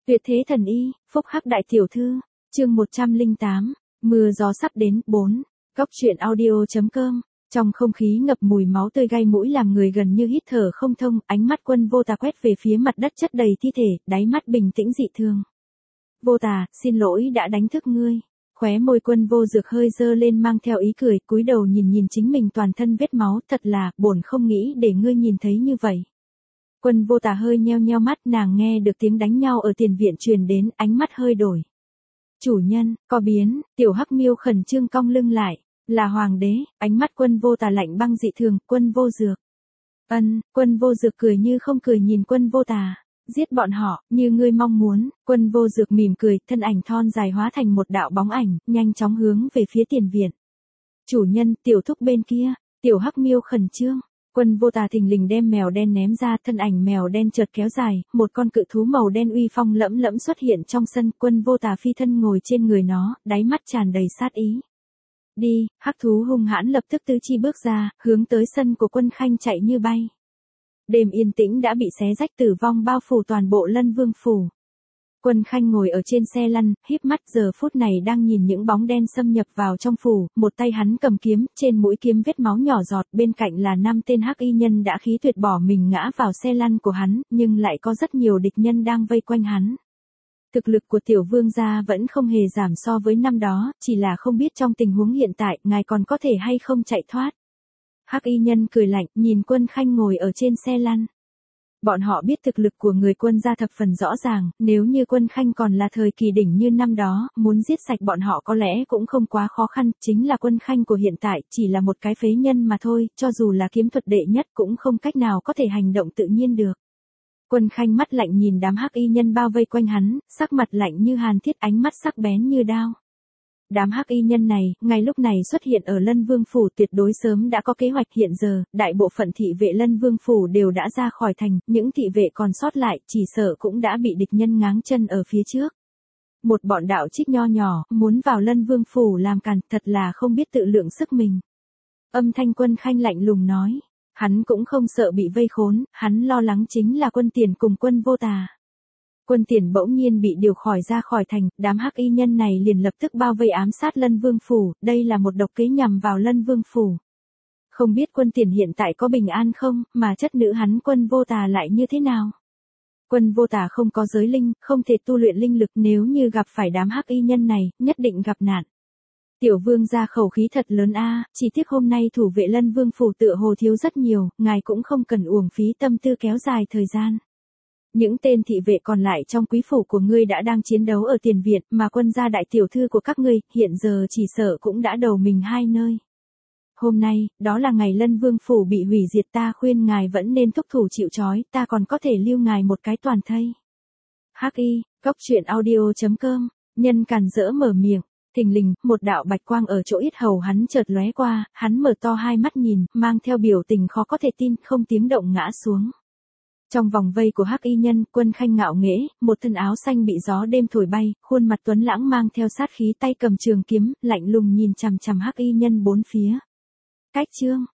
Tuyệt thế thần y, phúc hắc đại tiểu thư, chương 108, mưa gió sắp đến, 4, Cóc truyện audio.com. Trong không khí ngập mùi máu tươi gai mũi làm người gần như hít thở không thông, ánh mắt Quân Vô Tà quét về phía mặt đất chất đầy thi thể, đáy mắt bình tĩnh dị thường. Vô Tà, xin lỗi đã đánh thức ngươi. Khóe môi Quân Vô Dược hơi dơ lên mang theo ý cười, cúi đầu nhìn chính mình toàn thân vết máu, thật là, bổn không nghĩ để ngươi nhìn thấy như vậy. Quân Vô Tà hơi nheo nheo mắt, nàng nghe được tiếng đánh nhau ở tiền viện truyền đến, ánh mắt hơi đổi. Chủ nhân, có biến, tiểu hắc miêu khẩn trương cong lưng lại, là hoàng đế, ánh mắt Quân Vô Tà lạnh băng dị thường, Quân Vô Dược. Quân Vô Dược cười như không cười nhìn Quân Vô Tà, giết bọn họ, như ngươi mong muốn, Quân Vô Dược mỉm cười, thân ảnh thon dài hóa thành một đạo bóng ảnh, nhanh chóng hướng về phía tiền viện. Chủ nhân, tiểu thúc bên kia, tiểu hắc miêu khẩn trương. Quân Vô Tà thình lình đem mèo đen ném ra, thân ảnh mèo đen chợt kéo dài, một con cự thú màu đen uy phong lẫm lẫm xuất hiện trong sân, Quân Vô Tà phi thân ngồi trên người nó, đáy mắt tràn đầy sát ý. Đi, hắc thú hung hãn lập tức tứ chi bước ra, hướng tới sân của Quân Khanh chạy như bay. Đêm yên tĩnh đã bị xé rách, tử vong bao phủ toàn bộ Lân Vương phủ. Quân Khanh ngồi ở trên xe lăn, híp mắt giờ phút này đang nhìn những bóng đen xâm nhập vào trong phủ, một tay hắn cầm kiếm, trên mũi kiếm vết máu nhỏ giọt, bên cạnh là 5 tên hắc y nhân đã khí tuyệt bỏ mình ngã vào xe lăn của hắn, nhưng lại có rất nhiều địch nhân đang vây quanh hắn. Thực lực của tiểu vương gia vẫn không hề giảm so với năm đó, chỉ là không biết trong tình huống hiện tại, ngài còn có thể hay không chạy thoát. Hắc y nhân cười lạnh, nhìn Quân Khanh ngồi ở trên xe lăn. Bọn họ biết thực lực của người Quân gia thập phần rõ ràng, nếu như Quân Khanh còn là thời kỳ đỉnh như năm đó, muốn giết sạch bọn họ có lẽ cũng không quá khó khăn, chính là Quân Khanh của hiện tại, chỉ là một cái phế nhân mà thôi, cho dù là kiếm thuật đệ nhất cũng không cách nào có thể hành động tự nhiên được. Quân Khanh mắt lạnh nhìn đám hắc y nhân bao vây quanh hắn, sắc mặt lạnh như hàn thiết, ánh mắt sắc bén như đao. Đám hắc y nhân này, ngay lúc này xuất hiện ở Lân Vương phủ tuyệt đối sớm đã có kế hoạch, hiện giờ, đại bộ phận thị vệ Lân Vương phủ đều đã ra khỏi thành, những thị vệ còn sót lại, chỉ sợ cũng đã bị địch nhân ngáng chân ở phía trước. Một bọn đạo trích nho nhỏ, muốn vào Lân Vương phủ làm càn, thật là không biết tự lượng sức mình. Âm thanh Quân Khanh lạnh lùng nói, hắn cũng không sợ bị vây khốn, hắn lo lắng chính là Quân Tiền cùng Quân Vô Tà. Quân Tiền bỗng nhiên bị điều ra khỏi thành, đám hắc y nhân này liền lập tức bao vây ám sát Lân Vương phủ, đây là một độc kế nhằm vào Lân Vương phủ. Không biết Quân Tiền hiện tại có bình an không, mà chất nữ hắn Quân Vô Tà lại như thế nào? Quân Vô Tà không có giới linh, không thể tu luyện linh lực, nếu như gặp phải đám hắc y nhân này, nhất định gặp nạn. Tiểu vương gia khẩu khí thật lớn a, chỉ tiếc hôm nay thủ vệ Lân Vương phủ tựa hồ thiếu rất nhiều, ngài cũng không cần uổng phí tâm tư kéo dài thời gian. Những tên thị vệ còn lại trong quý phủ của ngươi đã đang chiến đấu ở tiền viện, mà Quân gia đại tiểu thư của các ngươi, hiện giờ chỉ sợ cũng đã đầu mình hai nơi. Hôm nay, đó là ngày Lân Vương phủ bị hủy diệt, ta khuyên ngài vẫn nên thúc thủ chịu trói, ta còn có thể lưu ngài một cái toàn thây. Hắc y, Cóc truyện audio.com, nhân càn rỡ mở miệng. Thình lình, một đạo bạch quang ở chỗ yết hầu hắn chợt lóe qua, hắn mở to hai mắt nhìn, mang theo biểu tình khó có thể tin, không tiếng động ngã xuống. Trong vòng vây của hắc y nhân, Quân Khanh ngạo nghễ, một thân áo xanh bị gió đêm thổi bay, khuôn mặt tuấn lãng mang theo sát khí, tay cầm trường kiếm, lạnh lùng nhìn chằm chằm hắc y nhân bốn phía. Cách chương,